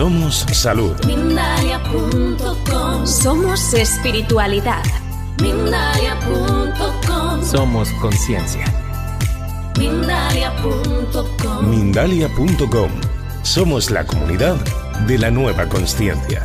Somos salud. Mindalia.com. Somos espiritualidad. Mindalia.com. Somos conciencia. Mindalia.com. Mindalia.com. Somos la comunidad de la nueva consciencia.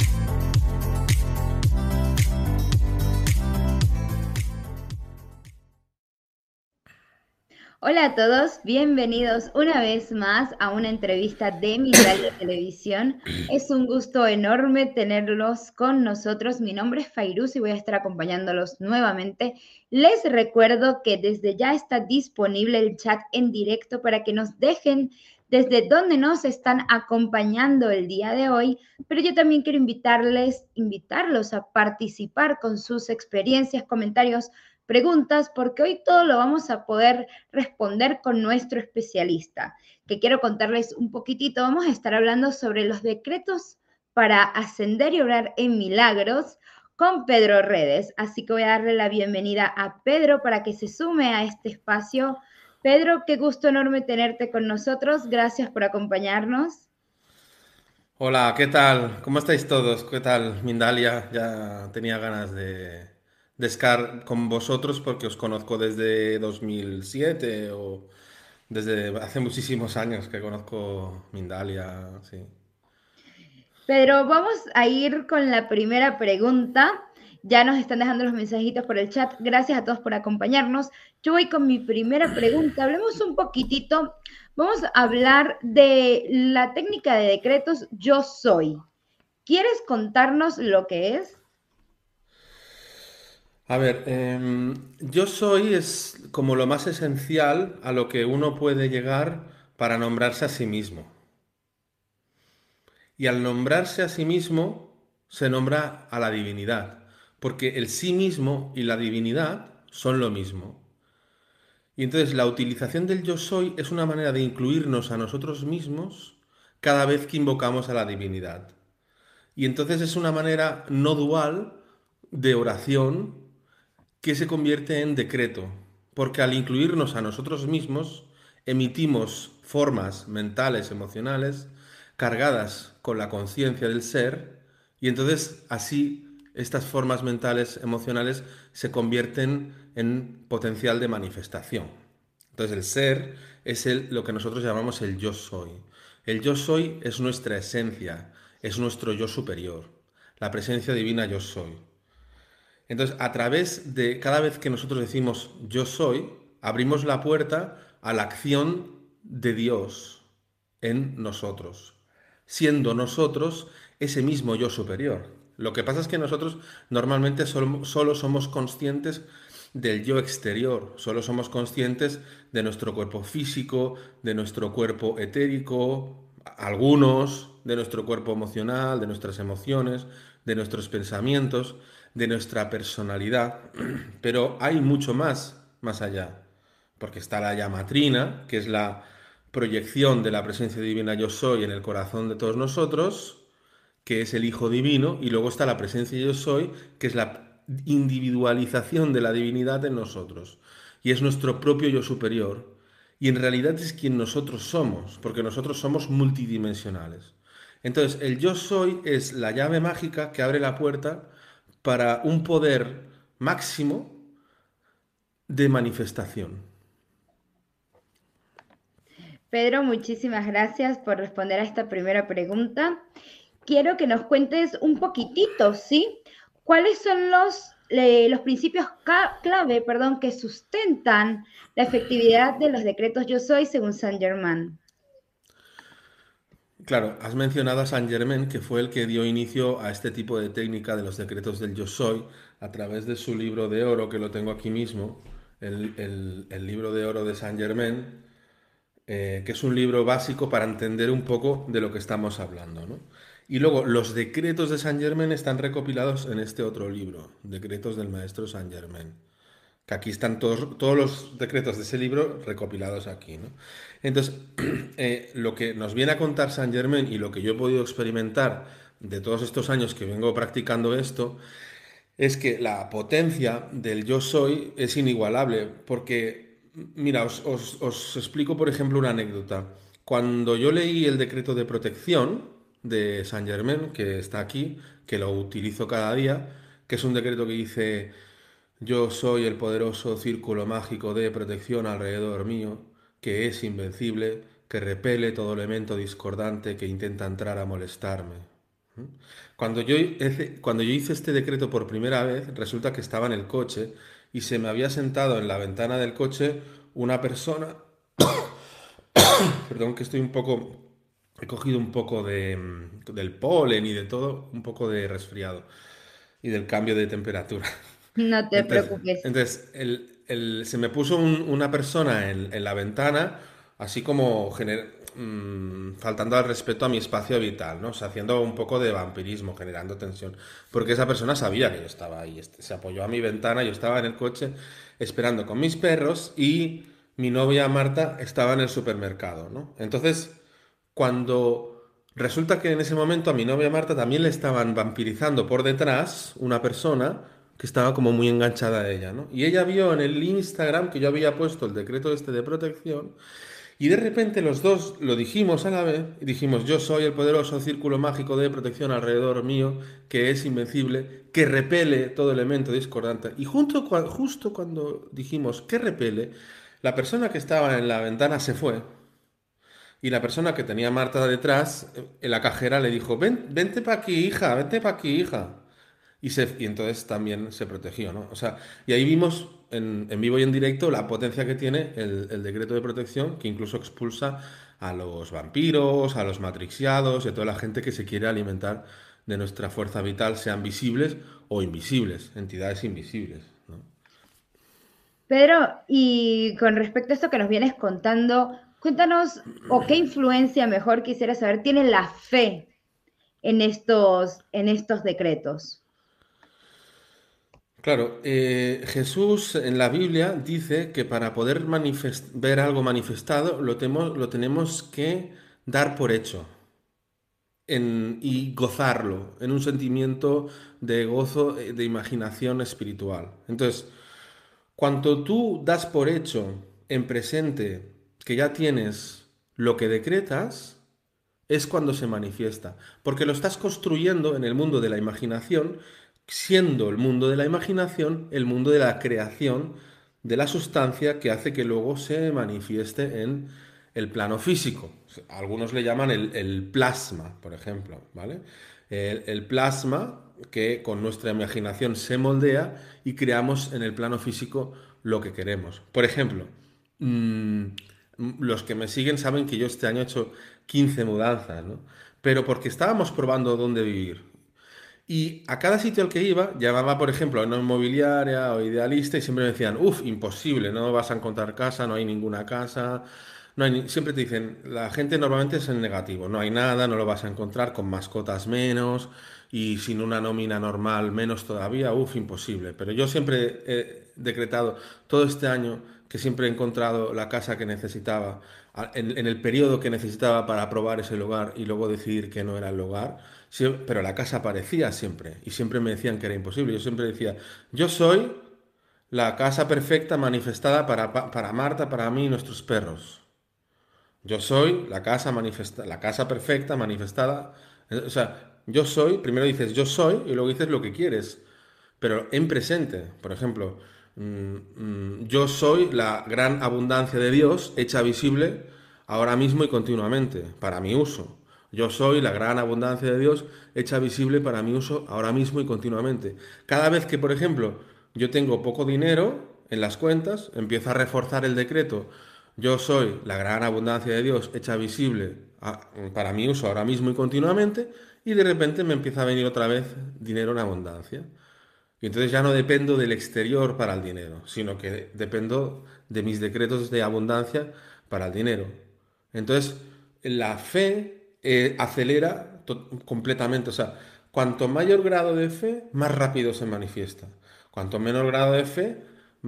Hola a todos, bienvenidos una vez más a una entrevista de Mindalia Televisión. Es un gusto enorme tenerlos con nosotros. Mi nombre es Fairuz y voy a estar acompañándolos nuevamente. Les recuerdo que desde ya está disponible el chat en directo para que nos dejen desde dónde nos están acompañando el día de hoy, pero yo también quiero invitarlos a participar con sus experiencias, comentarios, preguntas, porque hoy todo lo vamos a poder responder con nuestro especialista, que quiero contarles un poquitito. Vamos a estar hablando sobre los decretos para ascender y obrar en milagros con Pedro Redes. Así que voy a darle la bienvenida a Pedro para que se sume a este espacio. Pedro, qué gusto enorme tenerte con nosotros. Gracias por acompañarnos. Hola, ¿qué tal? ¿Cómo estáis todos? ¿Qué tal, Mindalia? Ya tenía ganas de estar con vosotros porque os conozco desde 2007 o desde hace muchísimos años que conozco Mindalia, sí. Pedro, vamos a ir con la primera pregunta. Ya nos están dejando los mensajitos por el chat. Gracias a todos por acompañarnos. Yo voy con mi primera pregunta. Hablemos un poquitito. Vamos a hablar de la técnica de decretos Yo Soy. ¿Quieres contarnos lo que es? A ver, yo soy es como lo más esencial a lo que uno puede llegar para nombrarse a sí mismo. Y al nombrarse a sí mismo, se nombra a la divinidad, porque el sí mismo y la divinidad son lo mismo. Y entonces la utilización del yo soy es una manera de incluirnos a nosotros mismos cada vez que invocamos a la divinidad. Y entonces es una manera no dual de oración que se convierte en decreto, porque al incluirnos a nosotros mismos emitimos formas mentales, emocionales, cargadas con la conciencia del ser, y entonces así estas formas mentales, emocionales se convierten en potencial de manifestación. Entonces el ser es lo que nosotros llamamos el yo soy. El yo soy es nuestra esencia, es nuestro yo superior, la presencia divina yo soy. Entonces, a través de cada vez que nosotros decimos yo soy, abrimos la puerta a la acción de Dios en nosotros, siendo nosotros ese mismo yo superior. Lo que pasa es que nosotros normalmente solo somos conscientes del yo exterior, solo somos conscientes de nuestro cuerpo físico, de nuestro cuerpo etérico, algunos, de nuestro cuerpo emocional, de nuestras emociones, de nuestros pensamientos, de nuestra personalidad, pero hay mucho más allá, porque está la llamatrina, que es la proyección de la presencia divina yo soy en el corazón de todos nosotros, que es el Hijo Divino, y luego está la presencia yo soy, que es la individualización de la divinidad en nosotros, y es nuestro propio yo superior, y en realidad es quien nosotros somos, porque nosotros somos multidimensionales. Entonces, el yo soy es la llave mágica que abre la puerta para un poder máximo de manifestación. Pedro, muchísimas gracias por responder a esta primera pregunta. Quiero que nos cuentes un poquitito, ¿sí? ¿Cuáles son los principios clave, que sustentan la efectividad de los decretos Yo Soy según Saint Germain? Claro, has mencionado a Saint Germain, que fue el que dio inicio a este tipo de técnica de los decretos del Yo Soy a través de su libro de oro, que lo tengo aquí mismo, el libro de oro de Saint Germain, que es un libro básico para entender un poco de lo que estamos hablando, ¿no? Y luego, los decretos de Saint Germain están recopilados en este otro libro, Decretos del Maestro Saint Germain, que aquí están todos los decretos de ese libro recopilados aquí, ¿no? Entonces, lo que nos viene a contar Saint Germain y lo que yo he podido experimentar de todos estos años que vengo practicando esto, es que la potencia del yo soy es inigualable, porque, mira, os explico, por ejemplo, una anécdota. Cuando yo leí el decreto de protección, de Saint Germain, que está aquí, que lo utilizo cada día, que es un decreto que dice: yo soy el poderoso círculo mágico de protección alrededor mío, que es invencible, que repele todo elemento discordante que intenta entrar a molestarme. ¿Mm? Cuando yo hice este decreto por primera vez, resulta que estaba en el coche y se me había sentado en la ventana del coche una persona, perdón que estoy un poco, he cogido un poco del polen y de todo, un poco de resfriado y del cambio de temperatura. No te Entonces, preocupes. entonces, se me puso una persona en la ventana, así como faltando al respeto a mi espacio vital, ¿no? O sea, haciendo un poco de vampirismo, generando tensión. Porque esa persona sabía que yo estaba ahí. Se apoyó a mi ventana, yo estaba en el coche esperando con mis perros y mi novia Marta estaba en el supermercado, ¿no? Entonces, cuando resulta que en ese momento a mi novia Marta también le estaban vampirizando por detrás una persona que estaba como muy enganchada a ella, ¿no? Y ella vio en el Instagram que yo había puesto el decreto este de protección y de repente los dos lo dijimos a la vez y dijimos: yo soy el poderoso círculo mágico de protección alrededor mío, que es invencible, que repele todo elemento discordante. Y justo cuando dijimos que repele, la persona que estaba en la ventana se fue y la persona que tenía a Marta detrás, en la cajera, le dijo: vente para aquí, hija, vente para aquí, hija. Y entonces también se protegió, ¿no? O sea, y ahí vimos en vivo y en directo la potencia que tiene el decreto de protección, que incluso expulsa a los vampiros, a los matrixiados y a toda la gente que se quiere alimentar de nuestra fuerza vital, sean visibles o invisibles, entidades invisibles, ¿no? Pedro, y con respecto a esto que nos vienes contando, cuéntanos, o qué influencia mejor quisiera saber tiene la fe en estos decretos. Claro, Jesús en la Biblia dice que para poder ver algo manifestado lo tenemos que dar por hecho y gozarlo en un sentimiento de gozo, de imaginación espiritual. Entonces, cuanto tú das por hecho en presente que ya tienes lo que decretas, es cuando se manifiesta, porque lo estás construyendo en el mundo de la imaginación, siendo el mundo de la imaginación el mundo de la creación de la sustancia que hace que luego se manifieste en el plano físico. Algunos le llaman el plasma, por ejemplo, ¿vale? El plasma que con nuestra imaginación se moldea y creamos en el plano físico lo que queremos. Por ejemplo, mmm, los que me siguen saben que yo este año he hecho 15 mudanzas, ¿no? Pero porque estábamos probando dónde vivir. Y a cada sitio al que iba, llamaba, por ejemplo, a una inmobiliaria o idealista y siempre me decían: uff, imposible, no vas a encontrar casa, no hay ninguna casa. Siempre te dicen, la gente normalmente es en negativo, no hay nada, no lo vas a encontrar, con mascotas menos y sin una nómina normal menos todavía, uff, imposible. Pero yo siempre he decretado todo este año que siempre he encontrado la casa que necesitaba en el periodo que necesitaba para aprobar ese lugar y luego decidir que no era el lugar. Sí, pero la casa aparecía siempre y siempre me decían que era imposible. Yo siempre decía: yo soy la casa perfecta manifestada para Marta, para mí y nuestros perros. Yo soy la casa perfecta manifestada. O sea, yo soy, primero dices yo soy y luego dices lo que quieres, pero en presente. Por ejemplo, yo soy la gran abundancia de Dios hecha visible ahora mismo y continuamente, para mi uso. Yo soy la gran abundancia de Dios hecha visible para mi uso ahora mismo y continuamente. Cada vez que, por ejemplo, yo tengo poco dinero en las cuentas, empiezo a reforzar el decreto: yo soy la gran abundancia de Dios hecha visible para mi uso ahora mismo y continuamente, y de repente me empieza a venir otra vez dinero en abundancia. Y entonces ya no dependo del exterior para el dinero, sino que dependo de mis decretos de abundancia para el dinero. Entonces, la fe acelera completamente. O sea, cuanto mayor grado de fe, más rápido se manifiesta. Cuanto menor grado de fe,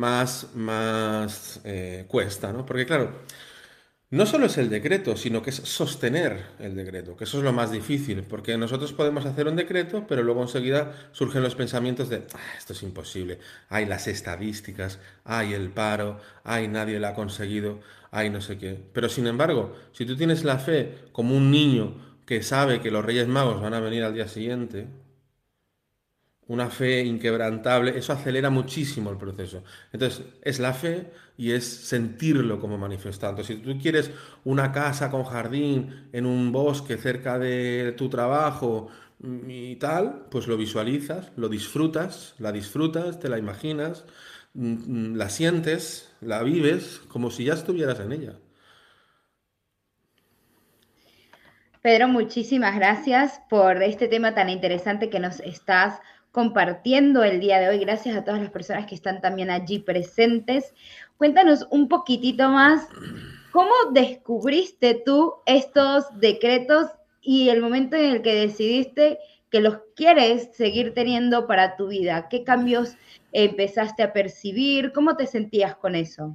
más cuesta, ¿no? Porque claro, no solo es el decreto, sino que es sostener el decreto, que eso es lo más difícil, porque nosotros podemos hacer un decreto, pero luego enseguida surgen los pensamientos de: esto es imposible, hay las estadísticas, hay el paro, hay nadie lo ha conseguido, hay no sé qué. Pero sin embargo, si tú tienes la fe como un niño que sabe que los Reyes Magos van a venir al día siguiente, una fe inquebrantable, eso acelera muchísimo el proceso. Entonces, es la fe y es sentirlo como manifestado. Entonces, si tú quieres una casa con jardín en un bosque cerca de tu trabajo y tal, pues lo visualizas, lo disfrutas, la disfrutas, te la imaginas, la sientes, la vives como si ya estuvieras en ella. Pedro, muchísimas gracias por este tema tan interesante que nos estás compartiendo el día de hoy. Gracias a todas las personas que están también allí presentes. Cuéntanos un poquitito más, ¿cómo descubriste tú estos decretos y el momento en el que decidiste que los quieres seguir teniendo para tu vida? ¿Qué cambios empezaste a percibir? ¿Cómo te sentías con eso?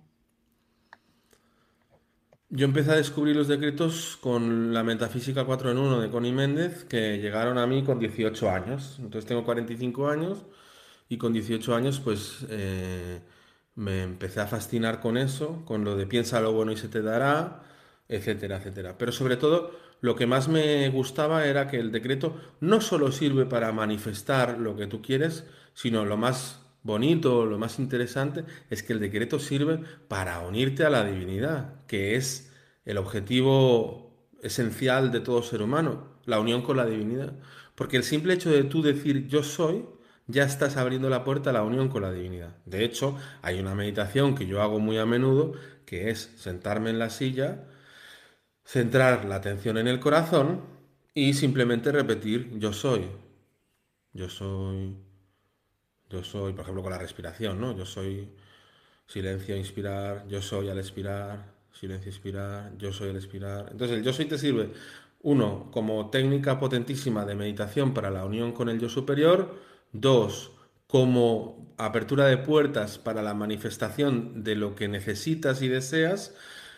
Yo empecé a descubrir los decretos con la Metafísica 4 en uno de Connie Méndez, que llegaron a mí con 18 años. Entonces tengo 45 años y con 18 años pues me empecé a fascinar con eso, con lo de piensa lo bueno y se te dará, etcétera, etcétera. Pero sobre todo lo que más me gustaba era que el decreto no solo sirve para manifestar lo que tú quieres, sino lo más bonito, lo más interesante es que el decreto sirve para unirte a la divinidad, que es el objetivo esencial de todo ser humano, la unión con la divinidad. Porque el simple hecho de tú decir yo soy, ya estás abriendo la puerta a la unión con la divinidad. De hecho, hay una meditación que yo hago muy a menudo, que es sentarme en la silla, centrar la atención en el corazón y simplemente repetir yo soy, yo soy, por ejemplo, con la respiración, ¿no? Yo soy silencio, inspirar, yo soy al expirar, silencio, expirar, yo soy al expirar. Entonces, el yo soy te sirve, uno, como técnica potentísima de meditación para la unión con el yo superior, dos, como apertura de puertas para la manifestación de lo que necesitas y deseas.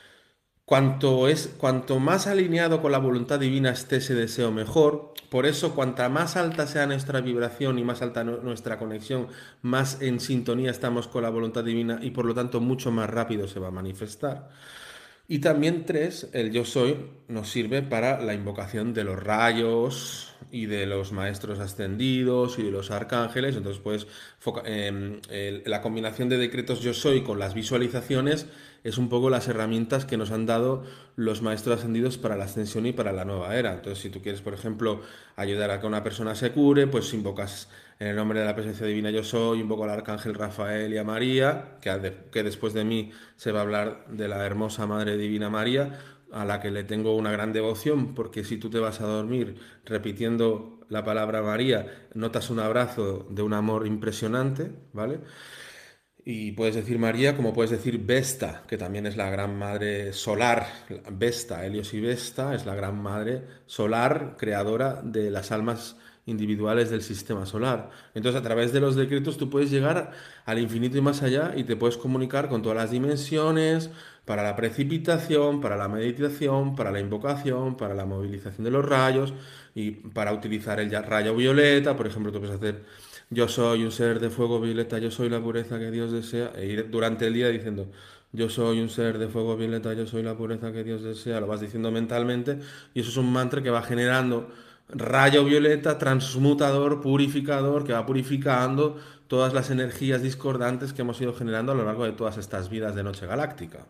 Cuanto más alineado con la voluntad divina esté ese deseo, mejor. Por eso, cuanta más alta sea nuestra vibración y más alta nuestra conexión, más en sintonía estamos con la voluntad divina y por lo tanto mucho más rápido se va a manifestar. Y también tres, el yo soy nos sirve para la invocación de los rayos y de los maestros ascendidos y de los arcángeles. Entonces, pues, la combinación de decretos yo soy con las visualizaciones es un poco las herramientas que nos han dado los maestros ascendidos para la ascensión y para la nueva era. Entonces, si tú quieres, por ejemplo, ayudar a que una persona se cure, pues invocas en el nombre de la presencia divina yo soy, invoco al arcángel Rafael y a María, que después de mí se va a hablar de la hermosa Madre Divina María, a la que le tengo una gran devoción, porque si tú te vas a dormir repitiendo la palabra María, notas un abrazo de un amor impresionante, ¿vale? Y puedes decir María como puedes decir Vesta, que también es la gran madre solar. Vesta, Helios y Vesta, es la gran madre solar, creadora de las almas individuales del sistema solar. Entonces, a través de los decretos tú puedes llegar al infinito y más allá y te puedes comunicar con todas las dimensiones, para la precipitación, para la meditación, para la invocación, para la movilización de los rayos y para utilizar el rayo violeta. Por ejemplo, tú puedes hacer yo soy un ser de fuego violeta, yo soy la pureza que Dios desea, e ir durante el día diciendo, yo soy un ser de fuego violeta, yo soy la pureza que Dios desea, lo vas diciendo mentalmente, y eso es un mantra que va generando rayo violeta, transmutador, purificador, que va purificando todas las energías discordantes que hemos ido generando a lo largo de todas estas vidas de Noche Galáctica.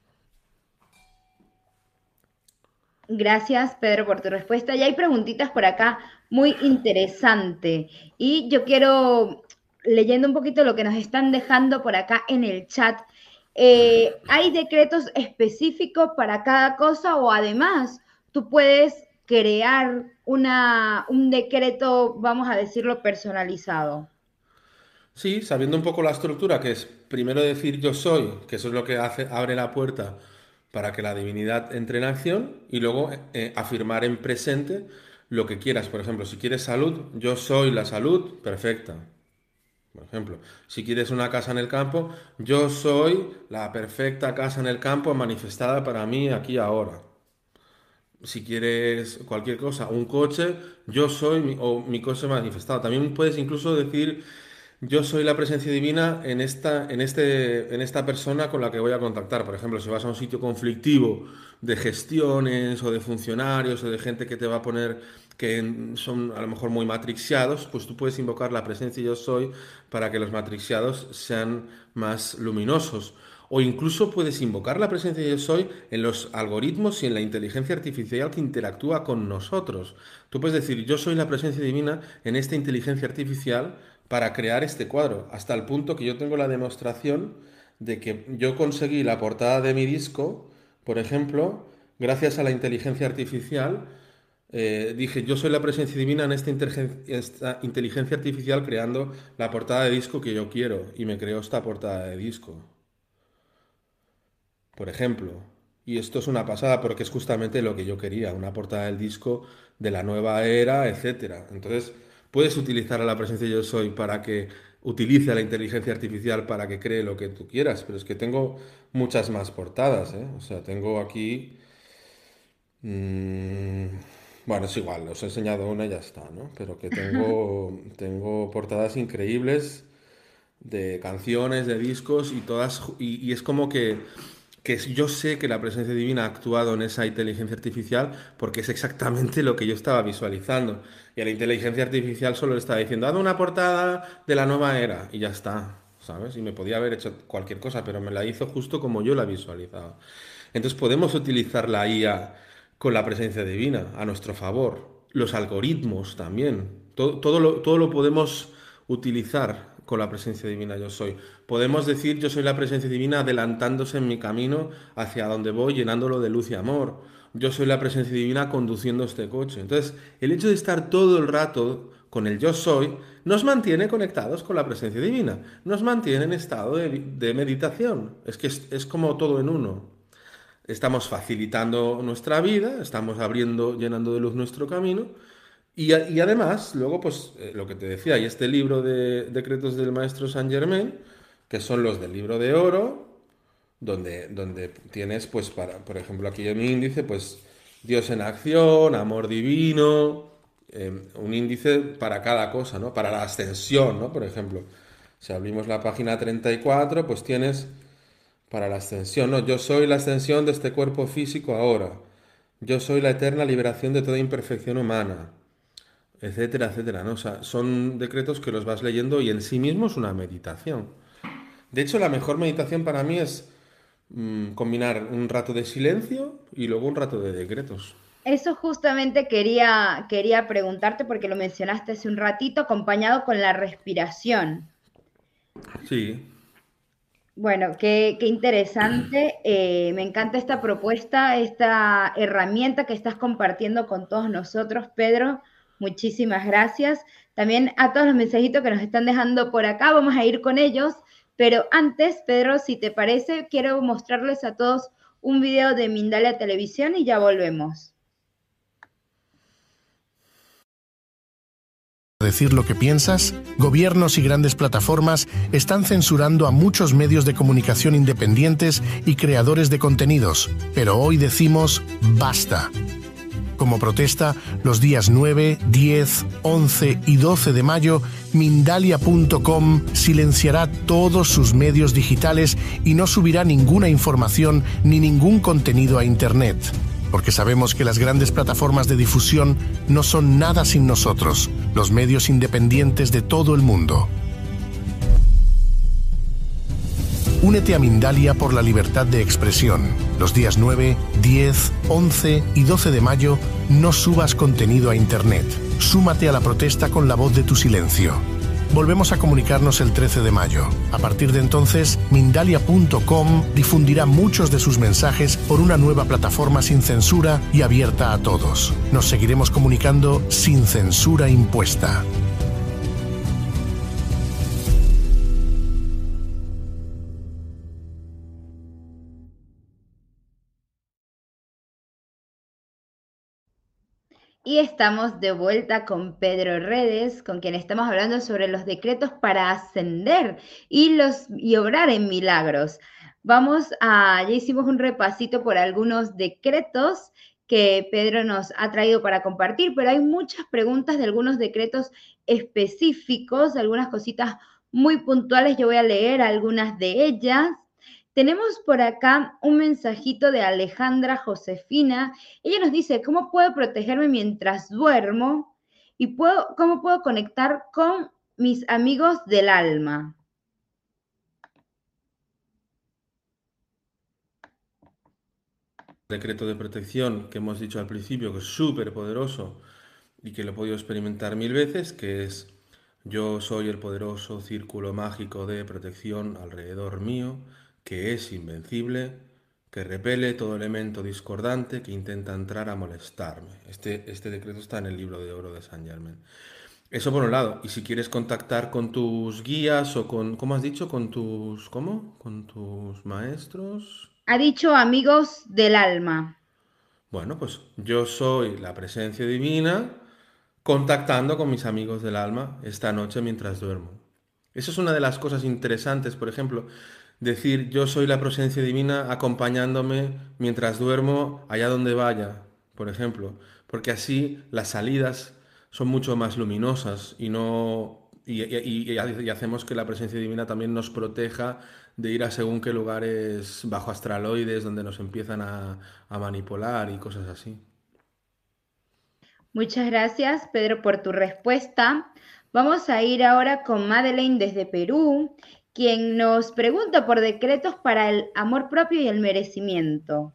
Gracias, Pedro, por tu respuesta. Y hay preguntitas por acá muy interesante. Y yo quiero, leyendo un poquito lo que nos están dejando por acá en el chat, ¿hay decretos específicos para cada cosa o además tú puedes crear un decreto, vamos a decirlo, personalizado? Sí, sabiendo un poco la estructura, que es primero decir yo soy, que eso es lo que abre la puerta para que la divinidad entre en acción, y luego afirmar en presente lo que quieras. Por ejemplo, si quieres salud, yo soy la salud perfecta. Por ejemplo, si quieres una casa en el campo, yo soy la perfecta casa en el campo manifestada para mí aquí ahora. Si quieres cualquier cosa, un coche, yo soy mi coche manifestado. También puedes incluso decir yo soy la presencia divina en esta persona con la que voy a contactar. Por ejemplo, si vas a un sitio conflictivo de gestiones o de funcionarios o de gente que te va a poner que son a lo mejor muy matrixiados, pues tú puedes invocar la presencia yo soy para que los matrixiados sean más luminosos. O incluso puedes invocar la presencia yo soy en los algoritmos y en la inteligencia artificial que interactúa con nosotros. Tú puedes decir, yo soy la presencia divina en esta inteligencia artificial para crear este cuadro, hasta el punto que yo tengo la demostración de que yo conseguí la portada de mi disco, por ejemplo, gracias a la inteligencia artificial. Dije, yo soy la presencia divina en esta inteligencia artificial creando la portada de disco que yo quiero y me creó esta portada de disco, por ejemplo. Y esto es una pasada porque es justamente lo que yo quería, una portada del disco de la nueva era, etcétera. Entonces, puedes utilizar a la presencia yo soy para que utilice a la inteligencia artificial para que cree lo que tú quieras, pero es que tengo muchas más portadas, ¿eh? O sea, tengo aquí... mm, bueno, es igual, os he enseñado una y ya está, ¿no? Pero que tengo portadas increíbles de canciones, de discos y todas, y es como que yo sé que la presencia divina ha actuado en esa inteligencia artificial porque es exactamente lo que yo estaba visualizando. Y a la inteligencia artificial solo le estaba diciendo, haz una portada de la nueva era y ya está, ¿sabes? Y me podía haber hecho cualquier cosa, pero me la hizo justo como yo la visualizaba. Entonces podemos utilizar la IA con la presencia divina a nuestro favor. Los algoritmos también. Todo lo podemos utilizar con la presencia divina yo soy. Podemos decir yo soy la presencia divina adelantándose en mi camino hacia donde voy, llenándolo de luz y amor. Yo soy la presencia divina conduciendo este coche. Entonces, el hecho de estar todo el rato con el yo soy nos mantiene conectados con la presencia divina, nos mantiene en estado de meditación. Es que es como todo en uno. Estamos facilitando nuestra vida, estamos abriendo, llenando de luz nuestro camino y además, luego, pues lo que te decía, hay este libro de decretos del maestro Saint Germain, que son los del libro de oro, donde tienes, pues, por ejemplo, aquí en mi índice, pues, Dios en acción, amor divino, un índice para cada cosa, ¿no? Para la ascensión, ¿no? Por ejemplo, si abrimos la página 34, pues tienes para la ascensión, ¿no? Yo soy la ascensión de este cuerpo físico ahora. Yo soy la eterna liberación de toda imperfección humana, etcétera, etcétera, ¿no? O sea, son decretos que los vas leyendo y en sí mismo es una meditación. De hecho, la mejor meditación para mí es combinar un rato de silencio y luego un rato de decretos. Eso justamente quería preguntarte porque lo mencionaste hace un ratito, acompañado con la respiración. Sí, Bueno, qué interesante. Me encanta esta propuesta, esta herramienta que estás compartiendo con todos nosotros, Pedro. Muchísimas gracias. También a todos los mensajitos que nos están dejando por acá, vamos a ir con ellos. Pero antes, Pedro, si te parece, quiero mostrarles a todos un video de Mindalia Televisión y ya volvemos. Decir lo que piensas, gobiernos y grandes plataformas están censurando a muchos medios de comunicación independientes y creadores de contenidos, pero hoy decimos basta. Como protesta, los días 9, 10, 11 y 12 de mayo, Mindalia.com silenciará todos sus medios digitales y no subirá ninguna información ni ningún contenido a Internet. Porque sabemos que las grandes plataformas de difusión no son nada sin nosotros, los medios independientes de todo el mundo. Únete a Mindalia por la libertad de expresión. Los días 9, 10, 11 y 12 de mayo no subas contenido a Internet. Súmate a la protesta con la voz de tu silencio. Volvemos a comunicarnos el 13 de mayo. A partir de entonces, Mindalia.com difundirá muchos de sus mensajes por una nueva plataforma sin censura y abierta a todos. Nos seguiremos comunicando sin censura impuesta. Y estamos de vuelta con Pedro Redes, con quien estamos hablando sobre los decretos para ascender y obrar en milagros. Ya hicimos un repasito por algunos decretos que Pedro nos ha traído para compartir, pero hay muchas preguntas de algunos decretos específicos, algunas cositas muy puntuales. Yo voy a leer algunas de ellas. Tenemos por acá un mensajito de Alejandra Josefina. Ella nos dice, ¿cómo puedo protegerme mientras duermo? Y ¿cómo puedo conectar con mis amigos del alma? Decreto de protección que hemos dicho al principio, que es súper poderoso y que lo he podido experimentar 1000 veces, que es: yo soy el poderoso círculo mágico de protección alrededor mío, que es invencible, que repele todo elemento discordante que intenta entrar a molestarme. Este decreto está en el libro de oro de Saint Germain. Eso por un lado. Y si quieres contactar con tus guías o con, ¿cómo has dicho? Con tus, ¿cómo? Con tus maestros. Ha dicho amigos del alma. Bueno, pues yo soy la presencia divina contactando con mis amigos del alma esta noche mientras duermo. Eso es una de las cosas interesantes, por ejemplo, decir yo soy la presencia divina acompañándome mientras duermo allá donde vaya, por ejemplo, porque así las salidas son mucho más luminosas y no y hacemos que la presencia divina también nos proteja de ir a según qué lugares bajo astraloides donde nos empiezan a manipular y cosas así. Muchas gracias, Pedro, por tu respuesta. Vamos a ir ahora con Madeleine desde Perú, quien nos pregunta por decretos para el amor propio y el merecimiento.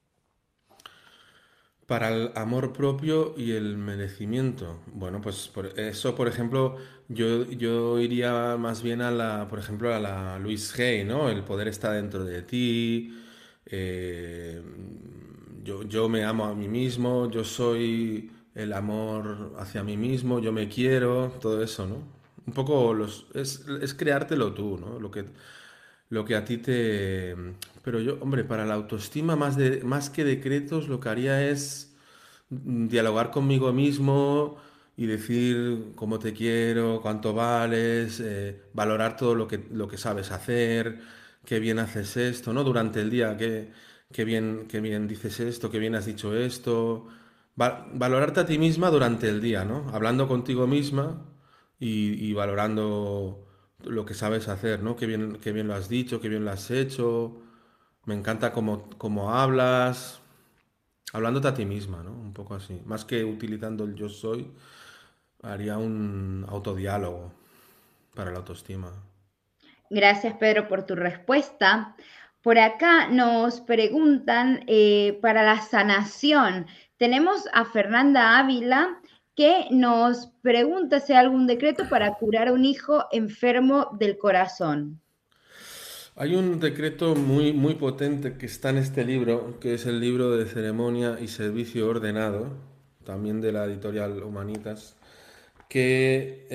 Para el amor propio y el merecimiento. Bueno, pues por eso, por ejemplo, yo iría más bien a la, por ejemplo, a la Louise Hay, ¿no? El poder está dentro de ti. eh, yo me amo a mí mismo, yo soy el amor hacia mí mismo, yo me quiero, todo eso, ¿no? Un poco es creártelo tú, ¿no? Lo que a ti te... Pero yo, hombre, para la autoestima, más que decretos, lo que haría es dialogar conmigo mismo y decir cómo te quiero, cuánto vales, valorar todo lo que sabes hacer, qué bien haces esto, ¿no? Durante el día, qué bien dices esto, qué bien has dicho esto. Valorarte a ti misma durante el día, ¿no? Hablando contigo misma y valorando lo que sabes hacer, ¿no? Qué bien lo has dicho, qué bien lo has hecho. Me encanta cómo hablas, hablándote a ti misma, ¿no? Un poco así. Más que utilizando el yo soy, haría un autodiálogo para la autoestima. Gracias, Pedro, por tu respuesta. Por acá nos preguntan para la sanación. Tenemos a Fernanda Ávila que nos pregunta si hay algún decreto para curar a un hijo enfermo del corazón. Hay un decreto muy, muy potente que está en este libro, que es el libro de ceremonia y servicio ordenado, también de la editorial Humanitas, que...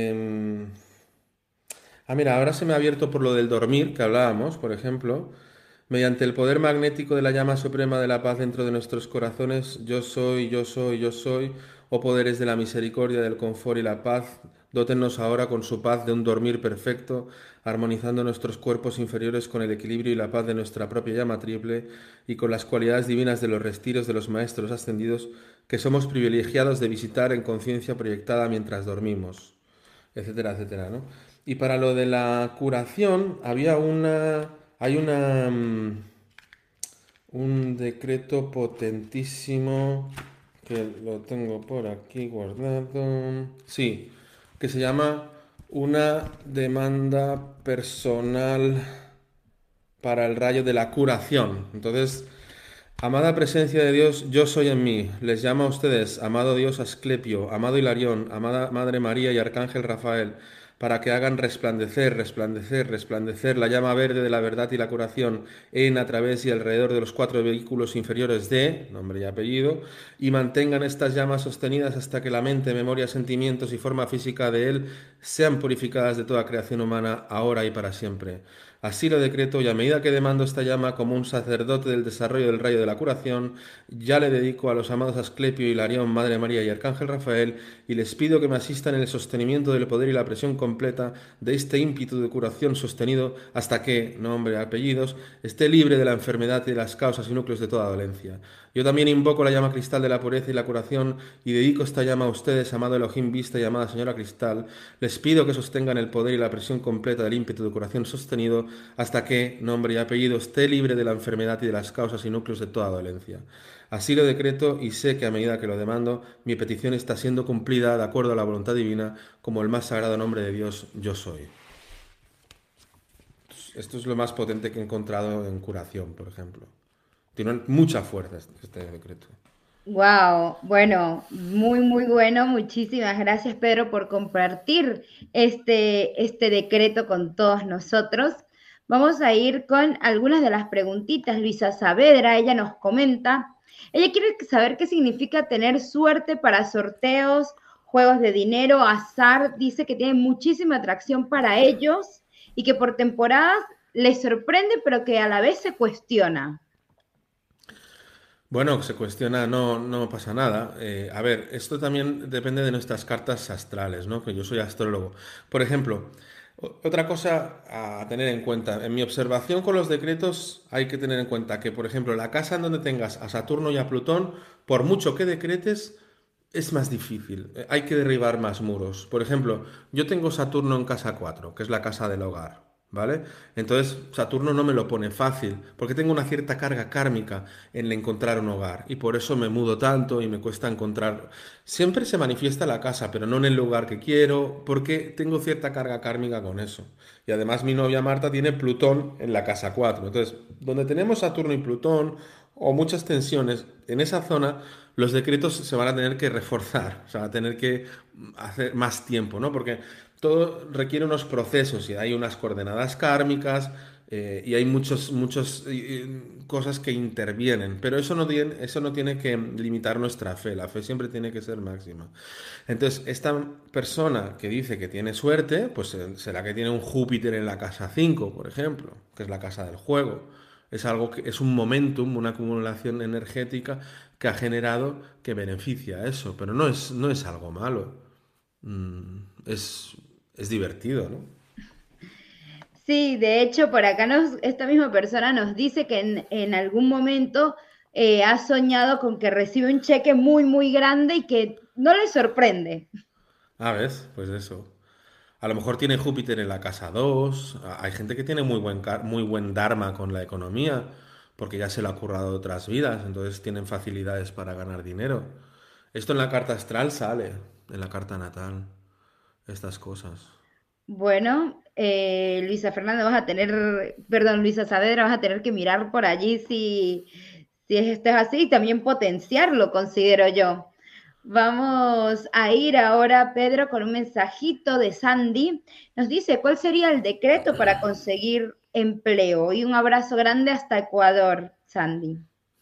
mira, ahora se me ha abierto por lo del dormir, que hablábamos, por ejemplo. Mediante el poder magnético de la llama suprema de la paz dentro de nuestros corazones, yo soy, yo soy, yo soy, oh poderes de la misericordia, del confort y la paz, dótennos ahora con su paz de un dormir perfecto, armonizando nuestros cuerpos inferiores con el equilibrio y la paz de nuestra propia llama triple y con las cualidades divinas de los retiros de los maestros ascendidos que somos privilegiados de visitar en conciencia proyectada mientras dormimos, etcétera, etcétera, ¿no? Y para lo de la curación, hay un decreto potentísimo que lo tengo por aquí guardado. Sí, que se llama una demanda personal para el rayo de la curación. Entonces, amada presencia de Dios, yo soy en mí. Les llamo a ustedes, amado Dios Asclepio, amado Hilarión, amada Madre María y Arcángel Rafael, para que hagan resplandecer, resplandecer, resplandecer la llama verde de la verdad y la curación en, a través y alrededor de los 4 vehículos inferiores de, nombre y apellido, y mantengan estas llamas sostenidas hasta que la mente, memoria, sentimientos y forma física de él sean purificadas de toda creación humana, ahora y para siempre. Así lo decreto y a medida que demando esta llama como un sacerdote del desarrollo del rayo de la curación, ya le dedico a los amados Asclepio, Hilarión, Madre María y Arcángel Rafael y les pido que me asistan en el sostenimiento del poder y la presión completa de este ímpetu de curación sostenido hasta que, nombre y apellidos, esté libre de la enfermedad y de las causas y núcleos de toda dolencia. Yo también invoco la llama cristal de la pureza y la curación y dedico esta llama a ustedes, amado Elohim Vista y amada señora Cristal. Les pido que sostengan el poder y la presión completa del ímpetu de curación sostenido hasta que, nombre y apellido, esté libre de la enfermedad y de las causas y núcleos de toda dolencia. Así lo decreto y sé que a medida que lo demando, mi petición está siendo cumplida de acuerdo a la voluntad divina, como el más sagrado nombre de Dios, yo soy. Esto es lo más potente que he encontrado en curación, por ejemplo. Tiene mucha fuerza este decreto. Wow, bueno, muy, muy bueno. Muchísimas gracias, Pedro, por compartir este decreto con todos nosotros. Vamos a ir con algunas de las preguntitas. Luisa Saavedra, ella nos comenta, ella quiere saber qué significa tener suerte para sorteos, juegos de dinero, azar. Dice que tiene muchísima atracción para ellos y que por temporadas les sorprende, pero que a la vez se cuestiona. Bueno, se cuestiona, no pasa nada. A ver, esto también depende de nuestras cartas astrales, ¿no? Que yo soy astrólogo. Por ejemplo, otra cosa a tener en cuenta, en mi observación con los decretos hay que tener en cuenta que, por ejemplo, la casa en donde tengas a Saturno y a Plutón, por mucho que decretes, es más difícil. Hay que derribar más muros. Por ejemplo, yo tengo Saturno en casa 4, que es la casa del hogar. ¿Vale? Entonces Saturno no me lo pone fácil, porque tengo una cierta carga kármica en encontrar un hogar, y por eso me mudo tanto y me cuesta encontrar. Siempre se manifiesta la casa, pero no en el lugar que quiero, porque tengo cierta carga kármica con eso. Y además mi novia Marta tiene Plutón en la casa 4. Entonces, donde tenemos Saturno y Plutón, o muchas tensiones en esa zona, los decretos se van a tener que reforzar, o sea, a tener que hacer más tiempo, ¿no? Porque todo requiere unos procesos y hay unas coordenadas kármicas y hay muchas cosas que intervienen, pero eso no tiene que limitar nuestra fe, la fe siempre tiene que ser máxima. Entonces, esta persona que dice que tiene suerte, pues será que tiene un Júpiter en la casa 5, por ejemplo, que es la casa del juego. Es algo que es un momentum, una acumulación energética que ha generado que beneficia a eso, pero no es algo malo. Es divertido, ¿no? Sí, de hecho, por acá esta misma persona nos dice que en algún momento ha soñado con que recibe un cheque muy, muy grande y que no le sorprende. Ah, ¿ves? Pues eso. A lo mejor tiene Júpiter en la casa 2. Hay gente que tiene muy buen dharma con la economía, porque ya se lo ha currado de otras vidas, entonces tienen facilidades para ganar dinero. Esto en la carta astral sale, en la carta natal, estas cosas. Bueno, Luisa Fernanda, perdón, Luisa Saavedra, vas a tener que mirar por allí si esto es así y también potenciarlo, considero yo. Vamos a ir ahora, Pedro, con un mensajito de Sandy. Nos dice, ¿cuál sería el decreto para conseguir empleo? Y un abrazo grande hasta Ecuador, Sandy.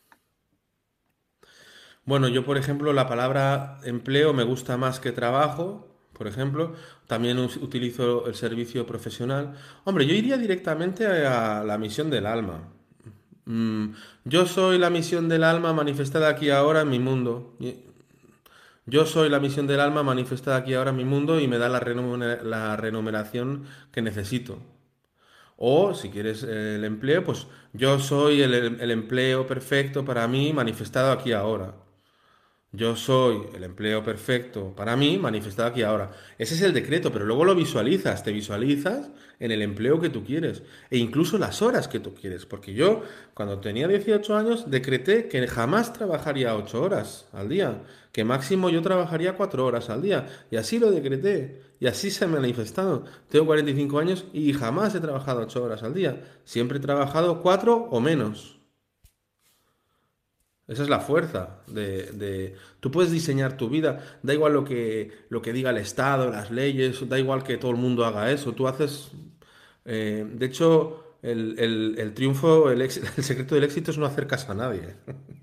Bueno, yo, por ejemplo, la palabra empleo me gusta más que trabajo, por ejemplo. También utilizo el servicio profesional. Hombre, yo iría directamente a la misión del alma. Mm, yo soy la misión del alma manifestada aquí ahora en mi mundo. Yo soy la misión del alma manifestada aquí ahora en mi mundo y me da la remuneración que necesito. O si quieres el empleo, pues yo soy el empleo perfecto para mí manifestado aquí ahora. Yo soy el empleo perfecto para mí, manifestado aquí ahora. Ese es el decreto, pero luego lo visualizas, te visualizas en el empleo que tú quieres e incluso las horas que tú quieres. Porque yo, cuando tenía 18 años, decreté que jamás trabajaría 8 horas al día, que máximo yo trabajaría 4 horas al día. Y así lo decreté, y así se ha manifestado. Tengo 45 años y jamás he trabajado 8 horas al día. Siempre he trabajado 4 o menos. Esa es la fuerza Tú puedes diseñar tu vida, da igual lo que diga el Estado, las leyes, da igual que todo el mundo haga eso, tú haces... de hecho, el triunfo, el secreto del éxito es no hacer caso a nadie.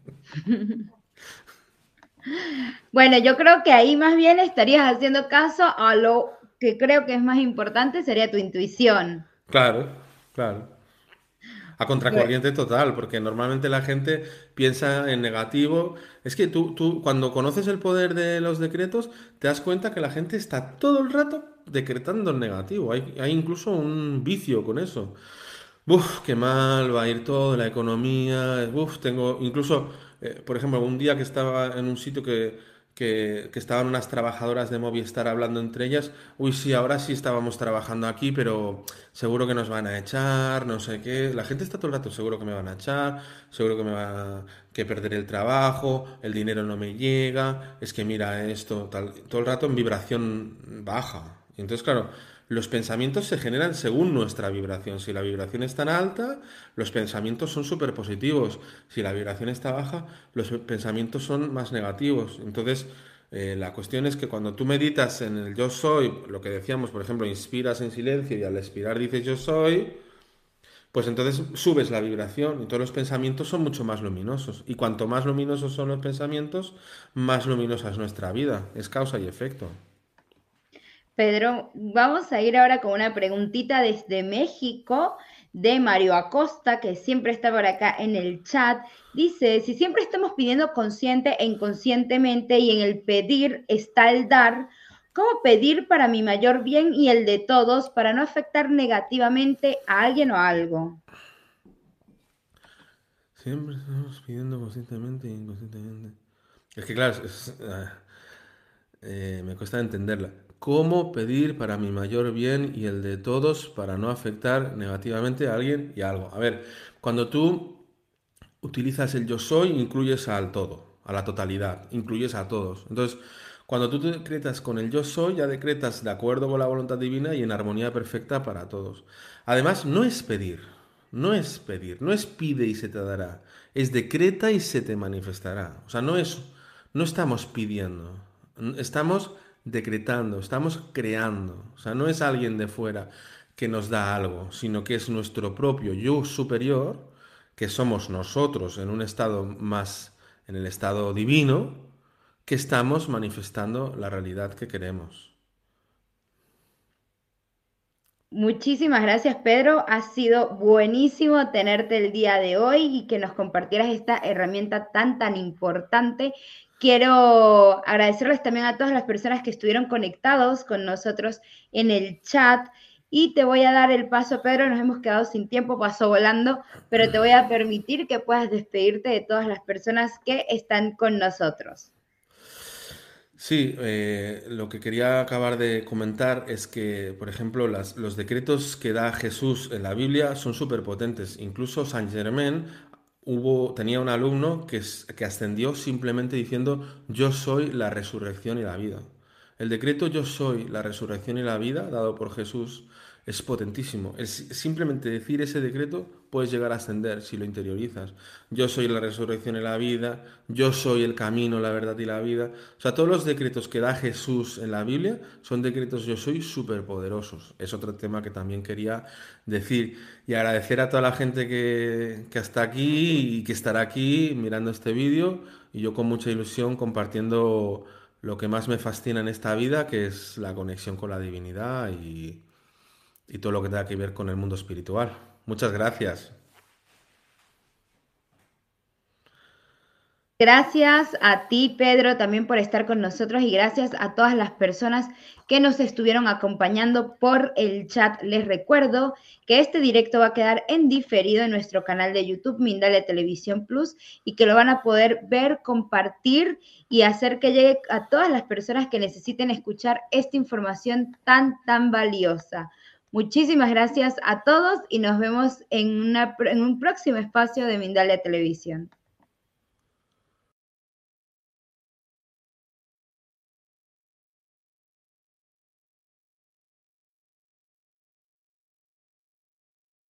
Bueno, yo creo que ahí más bien estarías haciendo caso a lo que creo que es más importante, sería tu intuición. Claro, claro. A contracorriente total, porque normalmente la gente piensa en negativo. Es que tú cuando conoces el poder de los decretos, te das cuenta que la gente está todo el rato decretando en negativo. Hay incluso un vicio con eso. Uf, qué mal va a ir todo, la economía. Uf, tengo incluso por ejemplo, un día que estaba en un sitio que estaban unas trabajadoras de Movistar hablando entre ellas, uy, sí, ahora sí estábamos trabajando aquí, pero seguro que nos van a echar, no sé qué. La gente está todo el rato, seguro que me van a echar, seguro que me va que perder el trabajo, el dinero no me llega, es que mira esto, tal, todo el rato en vibración baja. Y entonces, claro, los pensamientos se generan según nuestra vibración. Si la vibración es tan alta, los pensamientos son súper positivos. Si la vibración está baja, los pensamientos son más negativos. Entonces, la cuestión es que cuando tú meditas en el yo soy, lo que decíamos, por ejemplo, inspiras en silencio y al expirar dices yo soy, pues entonces subes la vibración y todos los pensamientos son mucho más luminosos. Y cuanto más luminosos son los pensamientos, más luminosa es nuestra vida. Es causa y efecto. Pedro, vamos a ir ahora con una preguntita desde México de Mario Acosta, que siempre está por acá en el chat. Dice, si siempre estamos pidiendo consciente e inconscientemente y en el pedir está el dar, ¿cómo pedir para mi mayor bien y el de todos para no afectar negativamente a alguien o a algo? Siempre estamos pidiendo conscientemente e inconscientemente. Es que claro, me cuesta entenderla. ¿Cómo pedir para mi mayor bien y el de todos para no afectar negativamente a alguien y a algo? A ver, cuando tú utilizas el yo soy, incluyes al todo, a la totalidad, incluyes a todos. Entonces, cuando tú te decretas con el yo soy, ya decretas de acuerdo con la voluntad divina y en armonía perfecta para todos. Además, no es pedir, no es pide y se te dará, es decreta y se te manifestará. O sea, no estamos pidiendo, estamos decretando, estamos creando. O sea, no es alguien de fuera que nos da algo, sino que es nuestro propio yo superior, que somos nosotros en un estado más, en el estado divino, que estamos manifestando la realidad que queremos. Muchísimas gracias, Pedro. Ha sido buenísimo tenerte el día de hoy y que nos compartieras esta herramienta tan importante. Quiero agradecerles también a todas las personas que estuvieron conectados con nosotros en el chat y te voy a dar el paso, Pedro. Nos hemos quedado sin tiempo, pasó volando, pero te voy a permitir que puedas despedirte de todas las personas que están con nosotros. Sí, lo que quería acabar de comentar es que, por ejemplo, los decretos que da Jesús en la Biblia son súper potentes. Incluso Saint Germain tenía un alumno que ascendió simplemente diciendo yo soy la resurrección y la vida. El decreto yo soy la resurrección y la vida dado por Jesús es potentísimo. Simplemente decir ese decreto puedes llegar a ascender si lo interiorizas. Yo soy la resurrección y la vida, yo soy el camino, la verdad y la vida. O sea, todos los decretos que da Jesús en la Biblia son decretos yo soy superpoderosos. Es otro tema que también quería decir. Y agradecer a toda la gente que está aquí y que estará aquí mirando este vídeo. Y yo con mucha ilusión compartiendo lo que más me fascina en esta vida, que es la conexión con la divinidad y todo lo que tenga que ver con el mundo espiritual. Muchas gracias. Gracias a ti, Pedro, también por estar con nosotros y gracias a todas las personas que nos estuvieron acompañando por el chat. Les recuerdo que este directo va a quedar en diferido en nuestro canal de YouTube, Mindalia Televisión Plus, y que lo van a poder ver, compartir y hacer que llegue a todas las personas que necesiten escuchar esta información tan valiosa. Muchísimas gracias a todos y nos vemos en un próximo espacio de Mindalia Televisión.